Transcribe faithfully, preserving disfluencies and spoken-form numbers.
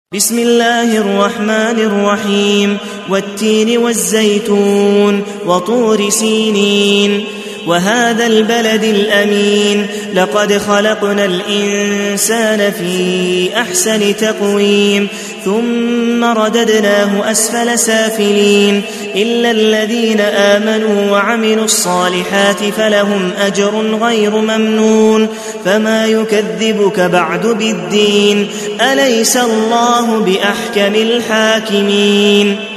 بسم الله الرحمن الرحيم والتين والزيتون وطور سينين وهذا البلد الأمين لقد خلقنا الإنسان في أحسن تقويم ثم رددناه أسفل سافلين إلا الذين آمنوا وعملوا الصالحات فلهم أجر غير ممنون فما يكذبك بعد بالدين أليس الله بأحكم الحاكمين